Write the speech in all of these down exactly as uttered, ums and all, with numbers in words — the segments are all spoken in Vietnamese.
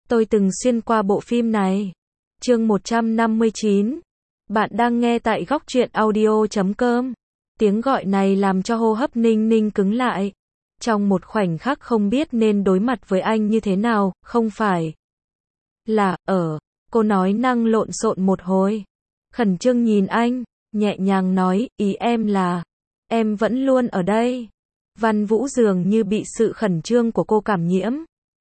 Tôi từng xuyên qua bộ phim này. Chương một trăm năm mươi chín. Bạn đang nghe tại góc truyện audio chấm com. Tiếng gọi này làm cho hô hấp Ninh Ninh cứng lại. Trong một khoảnh khắc không biết nên đối mặt với anh như thế nào, không phải là, ở, cô nói năng lộn xộn một hồi. Khẩn trương nhìn anh, nhẹ nhàng nói, ý em là, em vẫn luôn ở đây. Văn Vũ dường như bị sự khẩn trương của cô cảm nhiễm.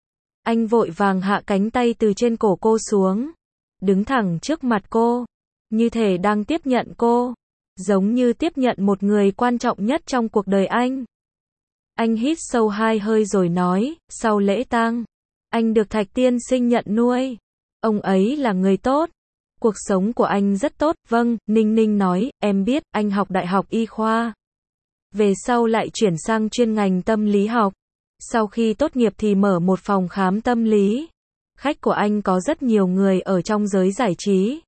Anh vội vàng hạ cánh tay từ trên cổ cô xuống, đứng thẳng trước mặt cô, như thể đang tiếp nhận cô, giống như tiếp nhận một người quan trọng nhất trong cuộc đời anh. Anh hít sâu hai hơi rồi nói, sau lễ tang, anh được Thạch tiên sinh nhận nuôi. Ông ấy là người tốt. Cuộc sống của anh rất tốt. Vâng, Ninh Ninh nói, em biết, anh học đại học y khoa. Về sau lại chuyển sang chuyên ngành tâm lý học. Sau khi tốt nghiệp thì mở một phòng khám tâm lý. Khách của anh có rất nhiều người ở trong giới giải trí.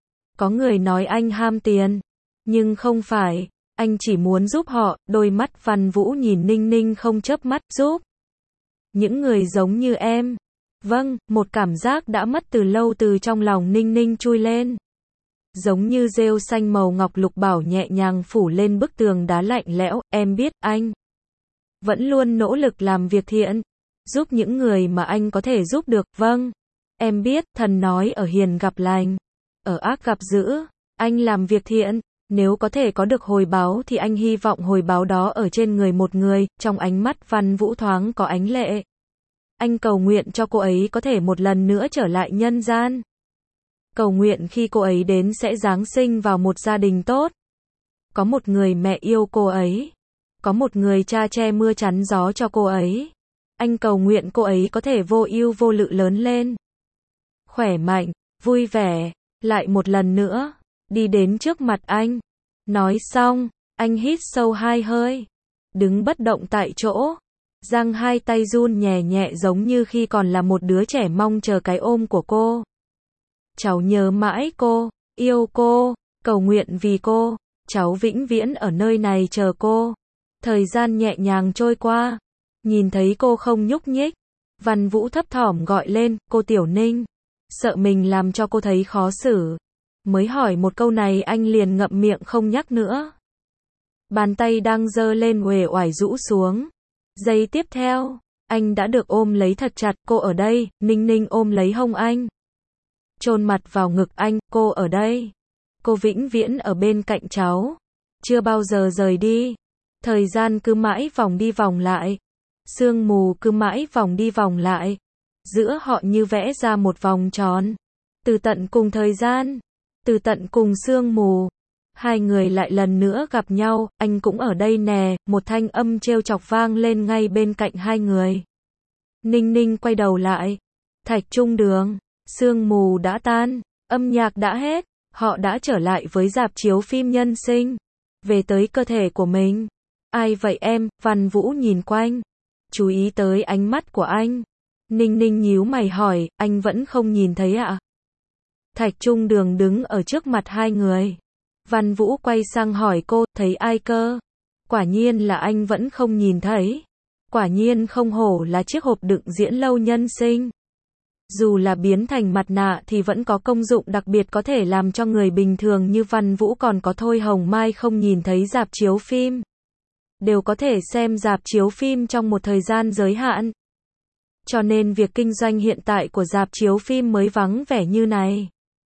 Có người nói anh ham tiền. Nhưng không phải, anh chỉ muốn giúp họ. Đôi mắt Văn Vũ nhìn Ninh Ninh không chớp mắt, giúp những người giống như em. Vâng, một cảm giác đã mất từ lâu từ trong lòng Ninh Ninh chui lên. Giống như rêu xanh màu ngọc lục bảo nhẹ nhàng phủ lên bức tường đá lạnh lẽo. Em biết, anh vẫn luôn nỗ lực làm việc thiện, giúp những người mà anh có thể giúp được. Vâng, em biết, thần nói ở hiền gặp lành, ở ác gặp dữ. Anh làm việc thiện, nếu có thể có được hồi báo thì anh hy vọng hồi báo đó ở trên người một người. Trong ánh mắt Văn Vũ thoáng có ánh lệ. Anh cầu nguyện cho cô ấy có thể một lần nữa trở lại nhân gian. Cầu nguyện khi cô ấy đến sẽ giáng sinh vào một gia đình tốt. Có một người mẹ yêu cô ấy. Có một người cha che mưa chắn gió cho cô ấy. Anh cầu nguyện cô ấy có thể vô ưu vô lự lớn lên. Khỏe mạnh, vui vẻ, lại một lần nữa, đi đến trước mặt anh. Nói xong, anh hít sâu hai hơi. Đứng bất động tại chỗ. Giang hai tay run nhẹ nhẹ giống như khi còn là một đứa trẻ mong chờ cái ôm của cô. Cháu nhớ mãi cô, yêu cô, cầu nguyện vì cô, cháu vĩnh viễn ở nơi này chờ cô. Thời gian nhẹ nhàng trôi qua, nhìn thấy cô không nhúc nhích, Văn Vũ thấp thỏm gọi lên, cô Tiểu Ninh. Sợ mình làm cho cô thấy khó xử, mới hỏi một câu này anh liền ngậm miệng không nhắc nữa. Bàn tay đang giơ lên uể oải rũ xuống. Giây tiếp theo, anh đã được ôm lấy thật chặt. Cô ở đây. Ninh Ninh ôm lấy hông anh, chôn mặt vào ngực anh. Cô ở đây. Cô vĩnh viễn ở bên cạnh cháu, chưa bao giờ rời đi. Thời gian cứ mãi vòng đi vòng lại, sương mù cứ mãi vòng đi vòng lại, giữa họ như vẽ ra một vòng tròn. Từ tận cùng thời gian, từ tận cùng sương mù, hai người lại lần nữa gặp nhau. Anh cũng ở đây nè. Một thanh âm trêu chọc vang lên ngay bên cạnh hai người. Ninh Ninh quay đầu lại. Thạch Trung Đường. Sương mù đã tan, âm nhạc đã hết, họ đã trở lại với rạp chiếu phim nhân sinh, về tới cơ thể của mình. Ai vậy em? Văn Vũ nhìn quanh, chú ý tới ánh mắt của anh. Ninh Ninh nhíu mày hỏi, anh vẫn không nhìn thấy ạ? Thạch Trung Đường đứng ở trước mặt hai người. Văn Vũ quay sang hỏi cô, thấy ai cơ? Quả nhiên là anh vẫn không nhìn thấy. Quả nhiên không hổ là chiếc hộp đựng diễn lâu nhân sinh. Dù là biến thành mặt nạ thì vẫn có công dụng đặc biệt có thể làm cho người bình thường như Văn Vũ còn có Thôi Hồng Mai không nhìn thấy rạp chiếu phim. Đều có thể xem rạp chiếu phim trong một thời gian giới hạn. Cho nên việc kinh doanh hiện tại của rạp chiếu phim mới vắng vẻ như này.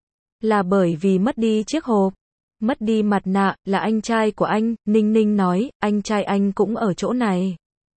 Là bởi vì mất đi chiếc hộp, mất đi mặt nạ. Là anh trai của anh. Ninh Ninh nói, anh trai anh cũng ở chỗ này.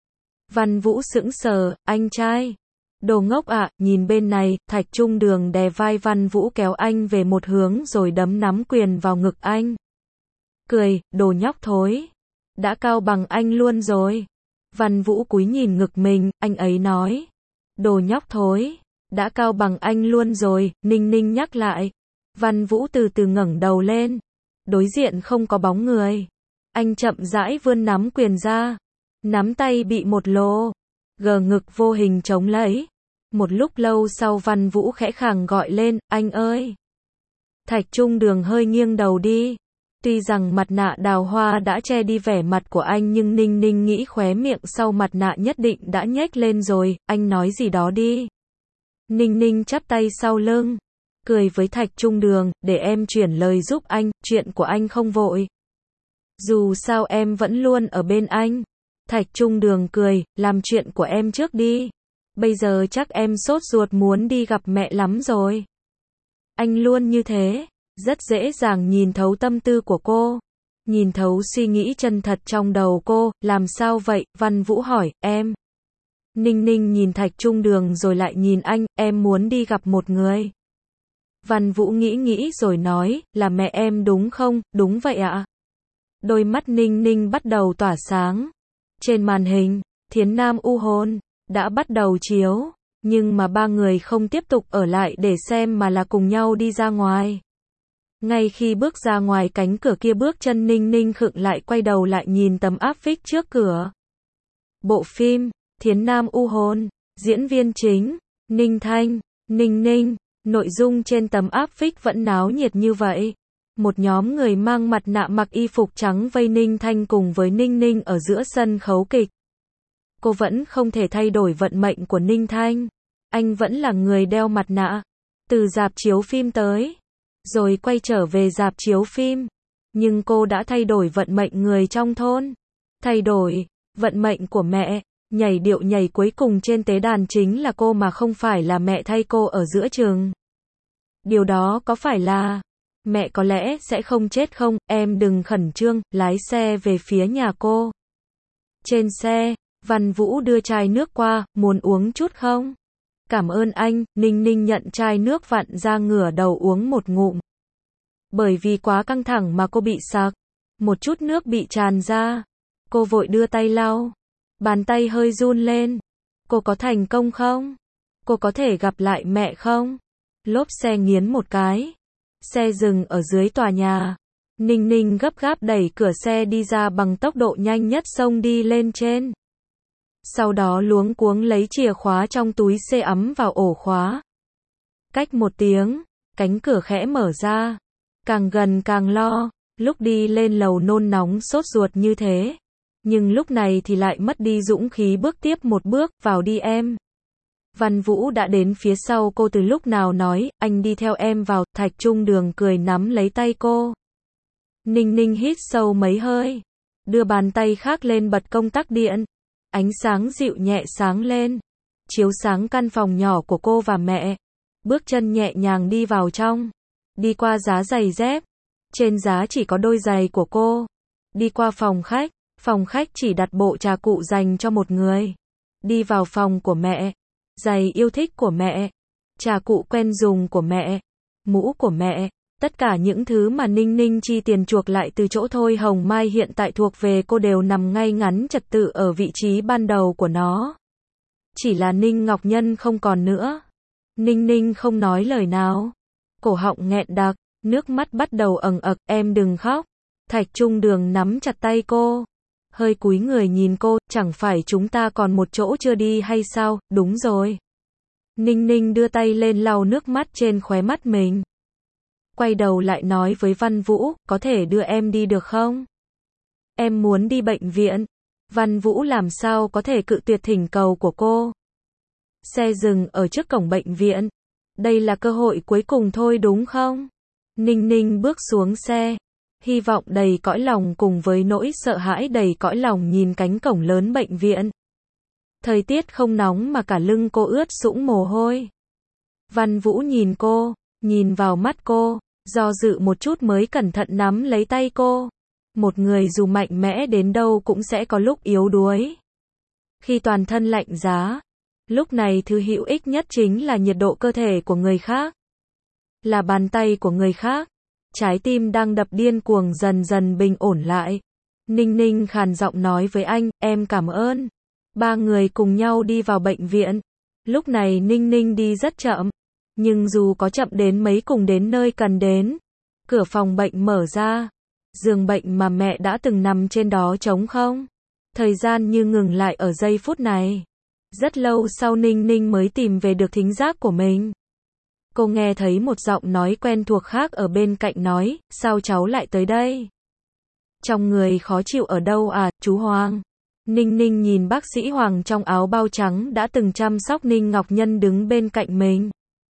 Văn Vũ sững sờ, anh trai? Đồ ngốc ạ. Nhìn bên này. Thạch Trung Đường đè vai Văn Vũ kéo anh về một hướng rồi đấm nắm quyền vào ngực anh. Cười, đồ nhóc thối. Đã cao bằng anh luôn rồi. Văn Vũ cúi nhìn ngực mình, anh ấy nói. Đồ nhóc thối. Đã cao bằng anh luôn rồi. Ninh Ninh nhắc lại. Văn Vũ từ từ ngẩng đầu lên. Đối diện không có bóng người. Anh chậm rãi vươn nắm quyền ra. Nắm tay bị một lỗ gờ ngực vô hình chống lấy. Một lúc lâu sau Văn Vũ khẽ khàng gọi lên, anh ơi. Thạch Trung Đường hơi nghiêng đầu đi. Tuy rằng mặt nạ đào hoa đã che đi vẻ mặt của anh nhưng Ninh Ninh nghĩ khóe miệng sau mặt nạ nhất định đã nhếch lên rồi. Anh nói gì đó đi. Ninh Ninh chắp tay sau lưng, cười với Thạch Trung Đường, để em chuyển lời giúp anh, chuyện của anh không vội. Dù sao em vẫn luôn ở bên anh. Thạch Trung Đường cười, làm chuyện của em trước đi. Bây giờ chắc em sốt ruột muốn đi gặp mẹ lắm rồi. Anh luôn như thế, rất dễ dàng nhìn thấu tâm tư của cô. Nhìn thấu suy nghĩ chân thật trong đầu cô, làm sao vậy? Văn Vũ hỏi, em. Ninh Ninh nhìn Thạch Trung Đường rồi lại nhìn anh, em muốn đi gặp một người. Văn Vũ nghĩ nghĩ rồi nói, là mẹ em đúng không? Đúng vậy ạ. Đôi mắt Ninh Ninh bắt đầu tỏa sáng. Trên màn hình, Thiến Nam U Hôn đã bắt đầu chiếu, nhưng mà ba người không tiếp tục ở lại để xem mà là cùng nhau đi ra ngoài. Ngay khi bước ra ngoài cánh cửa kia, bước chân Ninh Ninh khựng lại, quay đầu lại nhìn tấm áp phích trước cửa. Bộ phim Thiến Nam U Hôn, diễn viên chính Ninh Thanh, Ninh Ninh. Nội dung trên tấm áp phích vẫn náo nhiệt như vậy. Một nhóm người mang mặt nạ mặc y phục trắng vây Ninh Thanh cùng với Ninh Ninh ở giữa sân khấu kịch. Cô vẫn không thể thay đổi vận mệnh của Ninh Thanh. Anh vẫn là người đeo mặt nạ. Từ rạp chiếu phim tới, rồi quay trở về rạp chiếu phim. Nhưng cô đã thay đổi vận mệnh người trong thôn. Thay đổi vận mệnh của mẹ. Nhảy điệu nhảy cuối cùng trên tế đàn chính là cô mà không phải là mẹ thay cô ở giữa trường. Điều đó có phải là mẹ có lẽ sẽ không chết không? Em đừng khẩn trương, lái xe về phía nhà cô. Trên xe, Văn Vũ đưa chai nước qua, muốn uống chút không? Cảm ơn anh. Ninh Ninh nhận chai nước vặn ra, ngửa đầu uống một ngụm. Bởi vì quá căng thẳng mà cô bị sặc, một chút nước bị tràn ra. Cô vội đưa tay lau. Bàn tay hơi run lên. Cô có thành công không? Cô có thể gặp lại mẹ không? Lốp xe nghiến một cái. Xe dừng ở dưới tòa nhà. Ninh Ninh gấp gáp đẩy cửa xe đi ra bằng tốc độ nhanh nhất, xông đi lên trên. Sau đó luống cuống lấy chìa khóa trong túi xe ấm vào ổ khóa. Cách một tiếng, cánh cửa khẽ mở ra. Càng gần càng lo, lúc đi lên lầu nôn nóng sốt ruột như thế. Nhưng lúc này thì lại mất đi dũng khí bước tiếp một bước, vào đi em. Văn Vũ đã đến phía sau cô từ lúc nào, nói, anh đi theo em vào. Thạch Trung Đường cười nắm lấy tay cô. Ninh Ninh hít sâu mấy hơi, đưa bàn tay khác lên bật công tắc điện. Ánh sáng dịu nhẹ sáng lên, chiếu sáng căn phòng nhỏ của cô và mẹ. Bước chân nhẹ nhàng đi vào trong, đi qua giá giày dép. Trên giá chỉ có đôi giày của cô. Đi qua phòng khách, phòng khách chỉ đặt bộ trà cụ dành cho một người. Đi vào phòng của mẹ, giày yêu thích của mẹ, trà cụ quen dùng của mẹ, mũ của mẹ. Tất cả những thứ mà Ninh Ninh chi tiền chuộc lại từ chỗ Thôi Hồng Mai hiện tại thuộc về cô đều nằm ngay ngắn trật tự ở vị trí ban đầu của nó. Chỉ là Ninh Ngọc Nhân không còn nữa. Ninh Ninh không nói lời nào. Cổ họng nghẹn đặc, nước mắt bắt đầu ẩn ực, em đừng khóc. Thạch Trung Đường nắm chặt tay cô, hơi cúi người nhìn cô, chẳng phải chúng ta còn một chỗ chưa đi hay sao? Đúng rồi. Ninh Ninh đưa tay lên lau nước mắt trên khóe mắt mình. Quay đầu lại nói với Văn Vũ, có thể đưa em đi được không? Em muốn đi bệnh viện. Văn Vũ làm sao có thể cự tuyệt thỉnh cầu của cô. Xe dừng ở trước cổng bệnh viện. Đây là cơ hội cuối cùng thôi đúng không? Ninh Ninh bước xuống xe. Hy vọng đầy cõi lòng cùng với nỗi sợ hãi đầy cõi lòng nhìn cánh cổng lớn bệnh viện. Thời tiết không nóng mà cả lưng cô ướt sũng mồ hôi. Văn Vũ nhìn cô, nhìn vào mắt cô, do dự một chút mới cẩn thận nắm lấy tay cô. Một người dù mạnh mẽ đến đâu cũng sẽ có lúc yếu đuối. Khi toàn thân lạnh giá, lúc này thứ hữu ích nhất chính là nhiệt độ cơ thể của người khác. Là bàn tay của người khác. Trái tim đang đập điên cuồng dần dần bình ổn lại. Ninh Ninh khàn giọng nói với anh, em cảm ơn. Ba người cùng nhau đi vào bệnh viện. Lúc này Ninh Ninh đi rất chậm. Nhưng dù có chậm đến mấy cùng đến nơi cần đến. Cửa phòng bệnh mở ra. Giường bệnh mà mẹ đã từng nằm trên đó trống không. Thời gian như ngừng lại ở giây phút này. Rất lâu sau Ninh Ninh mới tìm về được thính giác của mình. Cô nghe thấy một giọng nói quen thuộc khác ở bên cạnh nói, sao cháu lại tới đây? Trong người khó chịu ở đâu à, chú Hoàng? Ninh Ninh nhìn bác sĩ Hoàng trong áo bao trắng đã từng chăm sóc Ninh Ngọc Nhân đứng bên cạnh mình.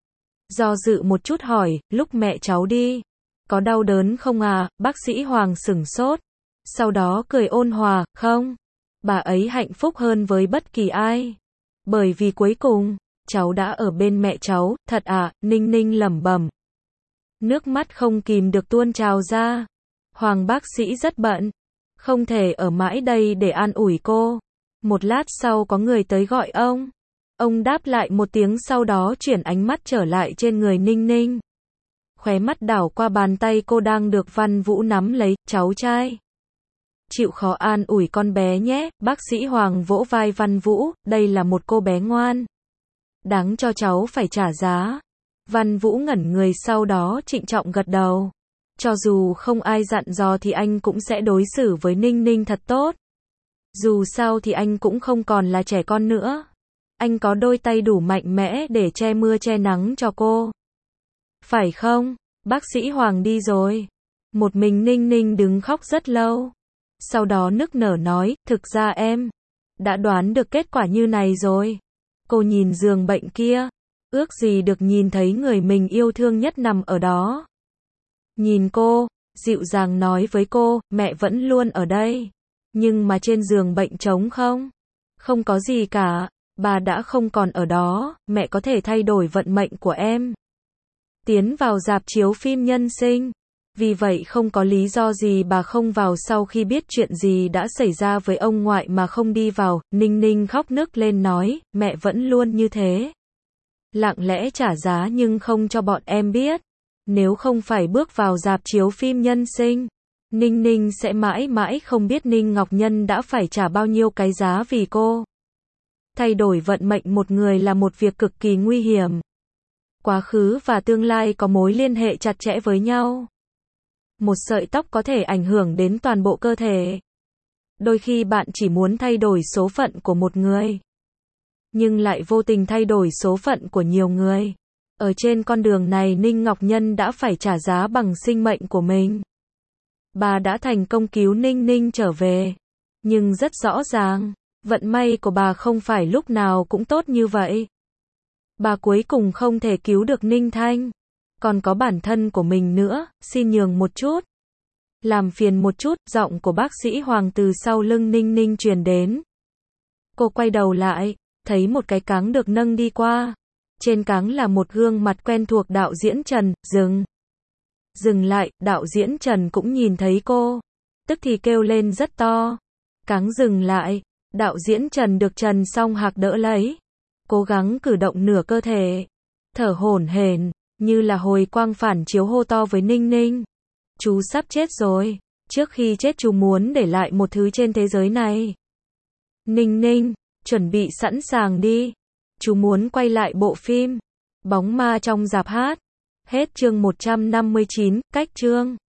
Do dự một chút hỏi, lúc mẹ cháu đi, có đau đớn không à? Bác sĩ Hoàng sửng sốt. Sau đó cười ôn hòa, không. Bà ấy hạnh phúc hơn với bất kỳ ai. Bởi vì cuối cùng, cháu đã ở bên mẹ cháu, thật à? Ninh Ninh lẩm bẩm. Nước mắt không kìm được tuôn trào ra. Hoàng bác sĩ rất bận. Không thể ở mãi đây để an ủi cô. Một lát sau có người tới gọi ông. Ông đáp lại một tiếng sau đó chuyển ánh mắt trở lại trên người Ninh Ninh. Khóe mắt đảo qua bàn tay cô đang được Văn Vũ nắm lấy, cháu trai. Chịu khó an ủi con bé nhé, bác sĩ Hoàng vỗ vai Văn Vũ, đây là một cô bé ngoan. Đáng cho cháu phải trả giá. Văn Vũ ngẩn người sau đó trịnh trọng gật đầu. Cho dù không ai dặn dò thì anh cũng sẽ đối xử với Ninh Ninh thật tốt. Dù sao thì anh cũng không còn là trẻ con nữa. Anh có đôi tay đủ mạnh mẽ để che mưa che nắng cho cô. Phải không? Bác sĩ Hoàng đi rồi. Một mình Ninh Ninh đứng khóc rất lâu. Sau đó nức nở nói, thực ra em đã đoán được kết quả như này rồi. Cô nhìn giường bệnh kia. Ước gì được nhìn thấy người mình yêu thương nhất nằm ở đó. Nhìn cô, dịu dàng nói với cô, mẹ vẫn luôn ở đây. Nhưng mà trên giường bệnh trống không? Không có gì cả. Bà đã không còn ở đó, mẹ có thể thay đổi vận mệnh của em. Tiến vào rạp chiếu phim nhân sinh. Vì vậy không có lý do gì bà không vào sau khi biết chuyện gì đã xảy ra với ông ngoại mà không đi vào. Ninh Ninh khóc nức lên nói, mẹ vẫn luôn như thế. Lặng lẽ trả giá nhưng không cho bọn em biết. Nếu không phải bước vào rạp chiếu phim nhân sinh, Ninh Ninh sẽ mãi mãi không biết Ninh Ngọc Nhân đã phải trả bao nhiêu cái giá vì cô. Thay đổi vận mệnh một người là một việc cực kỳ nguy hiểm. Quá khứ và tương lai có mối liên hệ chặt chẽ với nhau. Một sợi tóc có thể ảnh hưởng đến toàn bộ cơ thể. Đôi khi bạn chỉ muốn thay đổi số phận của một người, nhưng lại vô tình thay đổi số phận của nhiều người. Ở trên con đường này Ninh Ngọc Nhân đã phải trả giá bằng sinh mệnh của mình. Bà đã thành công cứu Ninh Ninh trở về. Nhưng rất rõ ràng, vận may của bà không phải lúc nào cũng tốt như vậy. Bà cuối cùng không thể cứu được Ninh Thanh. Còn có bản thân của mình nữa, xin nhường một chút. Làm phiền một chút, giọng của bác sĩ Hoàng từ sau lưng Ninh Ninh truyền đến. Cô quay đầu lại, thấy một cái cáng được nâng đi qua. Trên cáng là một gương mặt quen thuộc đạo diễn Trần, dừng. Dừng lại, đạo diễn Trần cũng nhìn thấy cô. Tức thì kêu lên rất to. Cáng dừng lại, đạo diễn Trần được Trần Song Hạc đỡ lấy. Cố gắng cử động nửa cơ thể. Thở hổn hển, như là hồi quang phản chiếu hô to với Ninh Ninh. Chú sắp chết rồi. Trước khi chết chú muốn để lại một thứ trên thế giới này. Ninh Ninh, chuẩn bị sẵn sàng đi. Chú muốn quay lại bộ phim Bóng ma trong rạp hát. Hết chương một trăm năm mươi chín, cách chương.